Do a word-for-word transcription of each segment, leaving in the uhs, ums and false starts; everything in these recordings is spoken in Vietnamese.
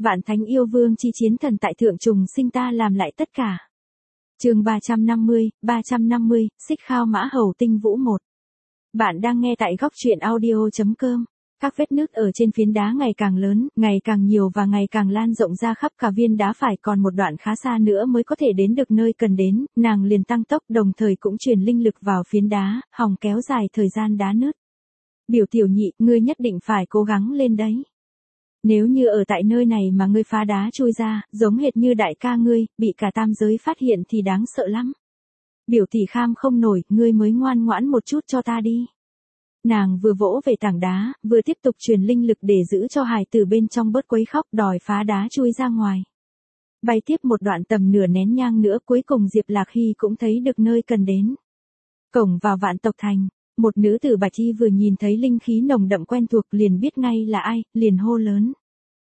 Vạn thánh yêu vương chi chiến thần tại thượng trùng sinh ta làm lại tất cả. Chương ba trăm năm mươi, ba trăm năm mươi, Xích Khao Mã Hầu Tinh Vũ một. Bạn đang nghe tại góc truyện audio chấm com. Các vết nứt ở trên phiến đá ngày càng lớn, ngày càng nhiều và ngày càng lan rộng ra khắp cả viên đá, phải còn một đoạn khá xa nữa mới có thể đến được nơi cần đến, nàng liền tăng tốc đồng thời cũng truyền linh lực vào phiến đá, hòng kéo dài thời gian đá nứt. Biểu tiểu nhị, ngươi nhất định phải cố gắng lên đấy. Nếu như ở tại nơi này mà ngươi phá đá chui ra, giống hệt như đại ca ngươi, bị cả tam giới phát hiện thì đáng sợ lắm. Biểu tỷ kham không nổi, ngươi mới ngoan ngoãn một chút cho ta đi. Nàng vừa vỗ về tảng đá, vừa tiếp tục truyền linh lực để giữ cho hài tử bên trong bớt quấy khóc, đòi phá đá chui ra ngoài. Bay tiếp một đoạn tầm nửa nén nhang nữa, cuối cùng Diệp Lạc Hy cũng thấy được nơi cần đến. Cổng vào Vạn Tộc Thành, một nữ tử bạch y vừa nhìn thấy linh khí nồng đậm quen thuộc liền biết ngay là ai, liền hô lớn.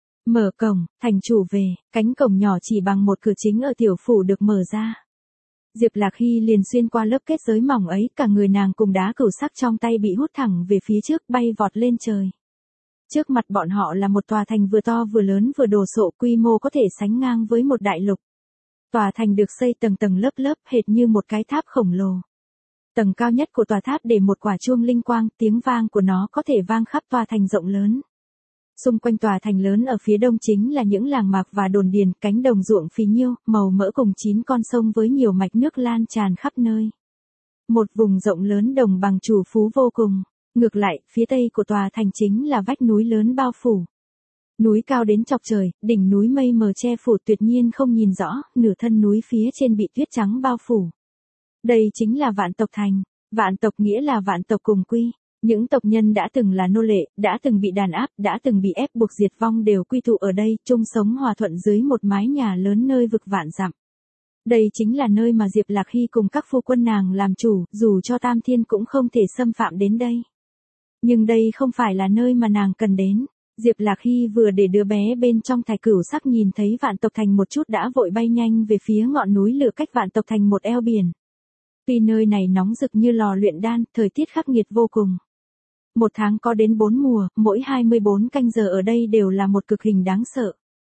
Mở cổng, thành chủ về. Cánh cổng nhỏ chỉ bằng một cửa chính ở tiểu phủ được mở ra. Diệp Lạc Hy liền xuyên qua lớp kết giới mỏng ấy, cả người nàng cùng đá cửu sắc trong tay bị hút thẳng về phía trước, bay vọt lên trời. Trước mặt bọn họ là một tòa thành vừa to vừa lớn vừa đồ sộ, quy mô có thể sánh ngang với một đại lục. Tòa thành được xây tầng tầng lớp lớp hệt như một cái tháp khổng lồ. Tầng cao nhất của tòa tháp để một quả chuông linh quang, tiếng vang của nó có thể vang khắp tòa thành rộng lớn. Xung quanh tòa thành lớn ở phía đông chính là những làng mạc và đồn điền, cánh đồng ruộng phì nhiêu, màu mỡ cùng chín con sông với nhiều mạch nước lan tràn khắp nơi. Một vùng rộng lớn đồng bằng trù phú vô cùng. Ngược lại, phía tây của tòa thành chính là vách núi lớn bao phủ. Núi cao đến chọc trời, đỉnh núi mây mờ che phủ tuyệt nhiên không nhìn rõ, nửa thân núi phía trên bị tuyết trắng bao phủ. Đây chính là Vạn Tộc Thành. Vạn tộc nghĩa là vạn tộc cùng quy. Những tộc nhân đã từng là nô lệ, đã từng bị đàn áp, đã từng bị ép buộc diệt vong đều quy tụ ở đây, chung sống hòa thuận dưới một mái nhà lớn nơi vực vạn dặm. Đây chính là nơi mà Diệp Lạc Hy cùng các phu quân nàng làm chủ, dù cho Tam Thiên cũng không thể xâm phạm đến đây. Nhưng đây không phải là nơi mà nàng cần đến. Diệp Lạc Hy vừa để đứa bé bên trong thải cửu sắc nhìn thấy Vạn Tộc Thành một chút đã vội bay nhanh về phía ngọn núi lửa cách Vạn Tộc Thành một eo biển. Tuy nơi này nóng rực như lò luyện đan, thời tiết khắc nghiệt vô cùng. Một tháng có đến bốn mùa, mỗi hai mươi bốn canh giờ ở đây đều là một cực hình đáng sợ.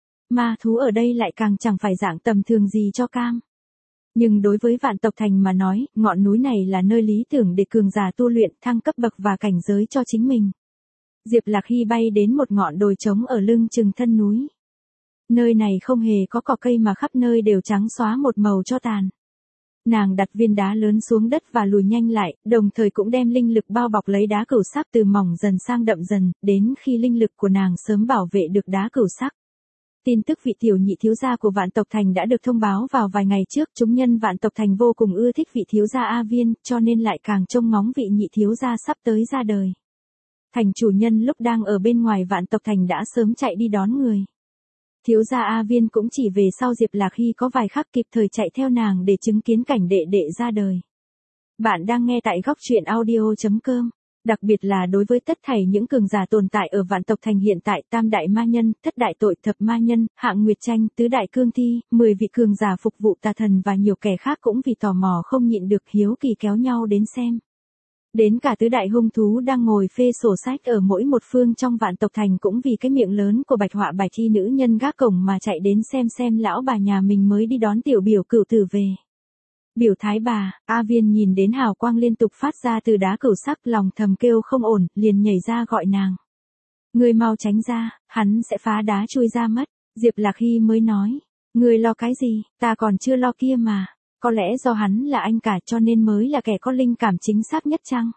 Ma thú ở đây lại càng chẳng phải dạng tầm thường gì cho cam. Nhưng đối với Vạn Tộc Thành mà nói, ngọn núi này là nơi lý tưởng để cường giả tu luyện, thăng cấp bậc và cảnh giới cho chính mình. Diệp Lạc Hy bay đến một ngọn đồi trống ở lưng chừng thân núi. Nơi này không hề có cỏ cây mà khắp nơi đều trắng xóa một màu cho tàn. Nàng đặt viên đá lớn xuống đất và lùi nhanh lại, đồng thời cũng đem linh lực bao bọc lấy đá cửu sắc từ mỏng dần sang đậm dần, đến khi linh lực của nàng sớm bảo vệ được đá cửu sắc. Tin tức vị tiểu nhị thiếu gia của Vạn Tộc Thành đã được thông báo vào vài ngày trước, chúng nhân Vạn Tộc Thành vô cùng ưa thích vị thiếu gia A Viên, cho nên lại càng trông ngóng vị nhị thiếu gia sắp tới ra đời. Thành chủ nhân lúc đang ở bên ngoài Vạn Tộc Thành đã sớm chạy đi đón người. Thiếu gia A Viên cũng chỉ về sau Diệp Lạc Hy có vài khắc kịp thời chạy theo nàng để chứng kiến cảnh đệ đệ ra đời. Bạn đang nghe tại góc truyện audio chấm com. Đặc biệt là đối với tất thảy những cường giả tồn tại ở Vạn Tộc Thành hiện tại, tam đại ma nhân, thất đại tội thập ma nhân, hạng nguyệt tranh, tứ đại cương thi, mười vị cường giả phục vụ tà thần và nhiều kẻ khác cũng vì tò mò không nhịn được hiếu kỳ kéo nhau đến xem. Đến cả tứ đại hung thú đang ngồi phê sổ sách ở mỗi một phương trong Vạn Tộc Thành cũng vì cái miệng lớn của bạch họa bạch thi nữ nhân gác cổng mà chạy đến xem xem lão bà nhà mình mới đi đón tiểu biểu cửu tử về. Biểu thái bà, A Viên nhìn đến hào quang liên tục phát ra từ đá cửu sắc, lòng thầm kêu không ổn, liền nhảy ra gọi nàng. Ngươi mau tránh ra, hắn sẽ phá đá chui ra mất. Diệp Lạc Hy mới nói, ngươi lo cái gì, ta còn chưa lo kia mà. Có lẽ do hắn là anh cả cho nên mới là kẻ có linh cảm chính xác nhất chăng?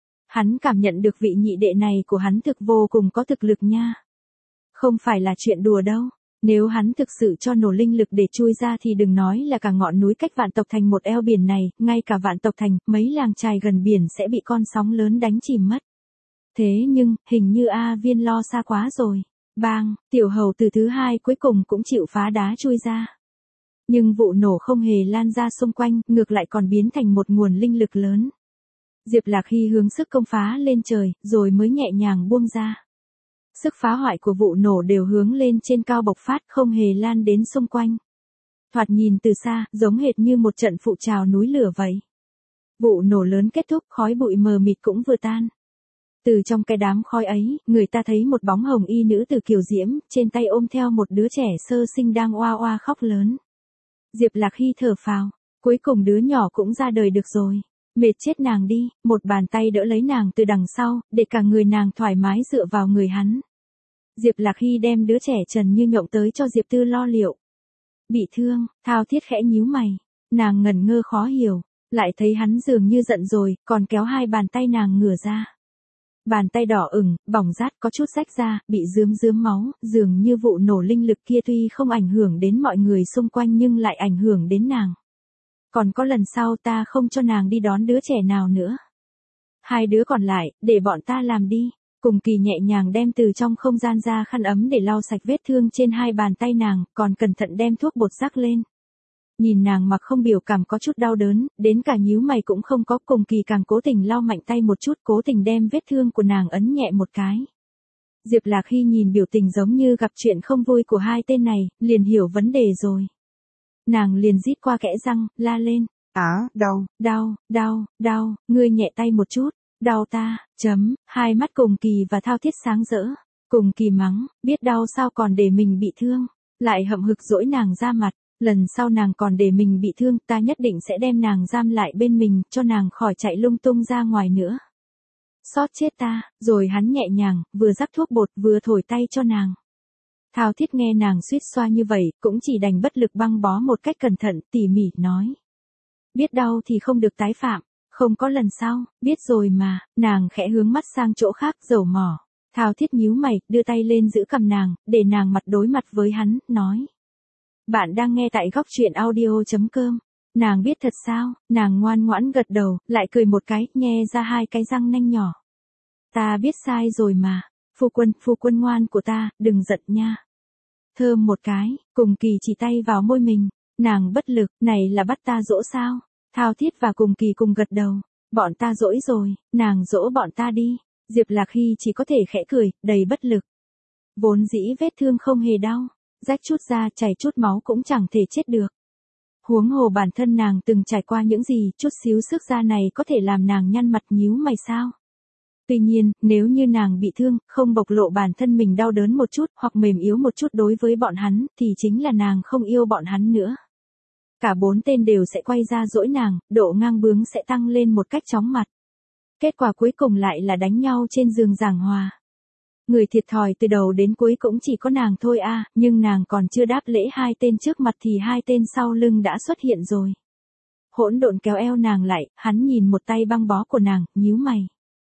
Hắn cảm nhận được vị nhị đệ này của hắn thực vô cùng có thực lực nha. Không phải là chuyện đùa đâu. Nếu hắn thực sự cho nổ linh lực để chui ra thì đừng nói là cả ngọn núi cách Vạn Tộc Thành một eo biển này, ngay cả Vạn Tộc Thành, mấy làng chài gần biển sẽ bị con sóng lớn đánh chìm mất. Thế nhưng, hình như A Viên lo xa quá rồi. Bang, tiểu hầu từ thứ hai cuối cùng cũng chịu phá đá chui ra. Nhưng vụ nổ không hề lan ra xung quanh, ngược lại còn biến thành một nguồn linh lực lớn. Diệp Lạc Hy hướng sức công phá lên trời, rồi mới nhẹ nhàng buông ra. Sức phá hoại của vụ nổ đều hướng lên trên cao bộc phát, không hề lan đến xung quanh. Thoạt nhìn từ xa, giống hệt như một trận phụ trào núi lửa vậy. Vụ nổ lớn kết thúc, khói bụi mờ mịt cũng vừa tan. Từ trong cái đám khói ấy, người ta thấy một bóng hồng y nữ tử kiều diễm, trên tay ôm theo một đứa trẻ sơ sinh đang oa oa khóc lớn. Diệp Lạc Hy thở phào, cuối cùng đứa nhỏ cũng ra đời được rồi. Mệt chết nàng đi, một bàn tay đỡ lấy nàng từ đằng sau, để cả người nàng thoải mái dựa vào người hắn. Diệp Lạc Hy đem đứa trẻ trần như nhộng tới cho Diệp Tư lo liệu. Bị thương, Thao Thiết khẽ nhíu mày, nàng ngẩn ngơ khó hiểu, lại thấy hắn dường như giận rồi, còn kéo hai bàn tay nàng ngửa ra. Bàn tay đỏ ửng, bỏng rát có chút rách ra, bị rướm rướm máu, dường như vụ nổ linh lực kia tuy không ảnh hưởng đến mọi người xung quanh nhưng lại ảnh hưởng đến nàng. Còn có lần sau ta không cho nàng đi đón đứa trẻ nào nữa. Hai đứa còn lại, để bọn ta làm đi. Cùng Kỳ nhẹ nhàng đem từ trong không gian ra khăn ấm để lau sạch vết thương trên hai bàn tay nàng, còn cẩn thận đem thuốc bột rắc lên. Nhìn nàng mặc không biểu cảm có chút đau đớn, đến cả nhíu mày cũng không có. Cùng Kỳ càng cố tình lau mạnh tay một chút, cố tình đem vết thương của nàng ấn nhẹ một cái. Diệp Lạc Hy nhìn biểu tình giống như gặp chuyện không vui của hai tên này, liền hiểu vấn đề rồi. Nàng liền rít qua kẽ răng, la lên. Á, đau, đau, đau, đau, ngươi nhẹ tay một chút, đau ta, chấm, hai mắt Cùng Kỳ và Thao Thiết sáng rỡ. Cùng Kỳ mắng, biết đau sao còn để mình bị thương, lại hậm hực dỗi nàng ra mặt, lần sau nàng còn để mình bị thương, ta nhất định sẽ đem nàng giam lại bên mình, cho nàng khỏi chạy lung tung ra ngoài nữa. Xót chết ta, rồi hắn nhẹ nhàng, vừa rắc thuốc bột vừa thổi tay cho nàng. Thao Thiết nghe nàng suýt xoa như vậy, cũng chỉ đành bất lực băng bó một cách cẩn thận, tỉ mỉ nói. Biết đau thì không được tái phạm, không có lần sau, biết rồi mà, nàng khẽ hướng mắt sang chỗ khác dầu mỏ. Thao Thiết nhíu mày, đưa tay lên giữ cằm nàng, để nàng mặt đối mặt với hắn, nói. Bạn đang nghe tại góc truyện audio chấm com. Nàng biết thật sao, nàng ngoan ngoãn gật đầu, lại cười một cái, nhe ra hai cái răng nanh nhỏ. Ta biết sai rồi mà, phu quân, phu quân ngoan của ta, đừng giận nha. Thơm một cái, Cùng Kỳ chỉ tay vào môi mình, nàng bất lực, này là bắt ta dỗ sao? Thao Thiết và Cùng Kỳ cùng gật đầu, bọn ta dỗi rồi, nàng dỗ bọn ta đi. Diệp Lạc Hy chỉ có thể khẽ cười, đầy bất lực. Vốn dĩ vết thương không hề đau, rách chút da chảy chút máu cũng chẳng thể chết được. Huống hồ bản thân nàng từng trải qua những gì, chút xíu sức da này có thể làm nàng nhăn mặt nhíu mày sao? Tuy nhiên, nếu như nàng bị thương, không bộc lộ bản thân mình đau đớn một chút, hoặc mềm yếu một chút đối với bọn hắn, thì chính là nàng không yêu bọn hắn nữa. Cả bốn tên đều sẽ quay ra dỗi nàng, độ ngang bướng sẽ tăng lên một cách chóng mặt. Kết quả cuối cùng lại là đánh nhau trên giường giảng hòa. Người thiệt thòi từ đầu đến cuối cũng chỉ có nàng thôi a, à, nhưng nàng còn chưa đáp lễ hai tên trước mặt thì hai tên sau lưng đã xuất hiện rồi. Hỗn độn kéo eo nàng lại, hắn nhìn một tay băng bó của nàng, nhíu mày.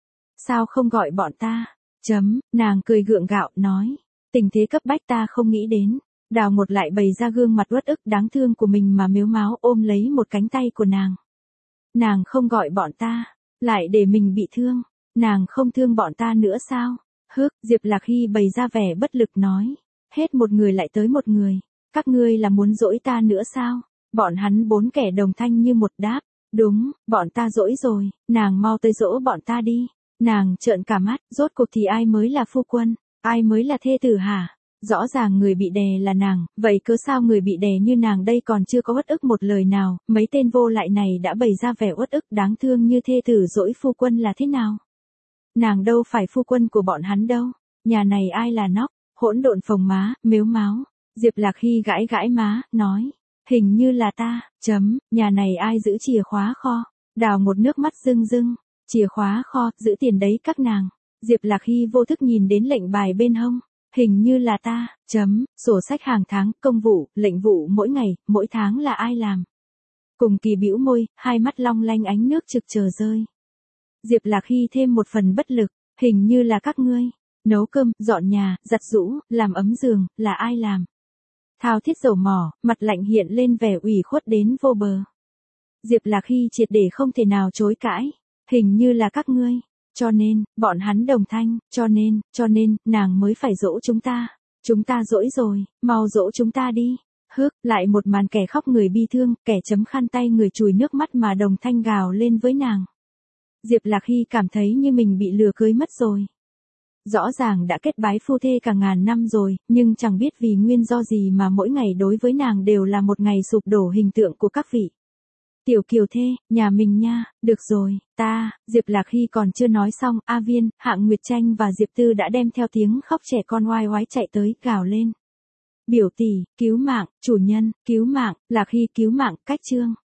Sao không gọi bọn ta? Chấm, nàng cười gượng gạo, nói. Tình thế cấp bách ta không nghĩ đến. Đào một lại bày ra gương mặt uất ức đáng thương của mình mà mếu máo ôm lấy một cánh tay của nàng. Nàng không gọi bọn ta, lại để mình bị thương. Nàng không thương bọn ta nữa sao? Hức, Diệp Lạc Hy bày ra vẻ bất lực nói. Hết một người lại tới một người. Các ngươi là muốn dỗi ta nữa sao? Bọn hắn bốn kẻ đồng thanh như một đáp. Đúng, bọn ta dỗi rồi, nàng mau tới dỗ bọn ta đi. Nàng trợn cả mắt, rốt cuộc thì ai mới là phu quân, ai mới là thê tử hả? Rõ ràng người bị đè là nàng, vậy cớ sao người bị đè như nàng đây còn chưa có uất ức một lời nào, mấy tên vô lại này đã bày ra vẻ uất ức đáng thương như thê tử dỗi phu quân là thế nào? Nàng đâu phải phu quân của bọn hắn đâu, nhà này ai là nóc, hỗn độn phồng má, mếu máo. Diệp Lạc Hy gãi gãi má, nói, hình như là ta, chấm, nhà này ai giữ chìa khóa kho, đào một nước mắt rưng rưng. Chìa khóa kho, giữ tiền đấy các nàng. Diệp Lạc Hy vô thức nhìn đến lệnh bài bên hông. Hình như là ta, chấm, sổ sách hàng tháng, công vụ, lệnh vụ mỗi ngày, mỗi tháng là ai làm. Cùng Kỳ bĩu môi, hai mắt long lanh ánh nước trực chờ rơi. Diệp Lạc Hy thêm một phần bất lực, hình như là các ngươi. Nấu cơm, dọn nhà, giặt giũ, làm ấm giường, là ai làm. Thao Thiết dầu mỏ, mặt lạnh hiện lên vẻ ủy khuất đến vô bờ. Diệp Lạc Hy triệt để không thể nào chối cãi. Hình như là các ngươi, cho nên, bọn hắn đồng thanh, cho nên, cho nên, nàng mới phải dỗ chúng ta. Chúng ta dỗi rồi, mau dỗ chúng ta đi. Hức, lại một màn kẻ khóc người bi thương, kẻ chấm khăn tay người chùi nước mắt mà đồng thanh gào lên với nàng. Diệp Lạc Hy cảm thấy như mình bị lừa cưới mất rồi. Rõ ràng đã kết bái phu thê cả ngàn năm rồi, nhưng chẳng biết vì nguyên do gì mà mỗi ngày đối với nàng đều là một ngày sụp đổ hình tượng của các vị. Tiểu Kiều thê, nhà mình nha, được rồi, ta, Diệp Lạc Hy còn chưa nói xong, A Viên, Hạng Nguyệt Tranh và Diệp Tư đã đem theo tiếng khóc trẻ con oai oái chạy tới, gào lên. Biểu tỷ, cứu mạng, chủ nhân, cứu mạng, Lạc Hy cứu mạng, cách trương.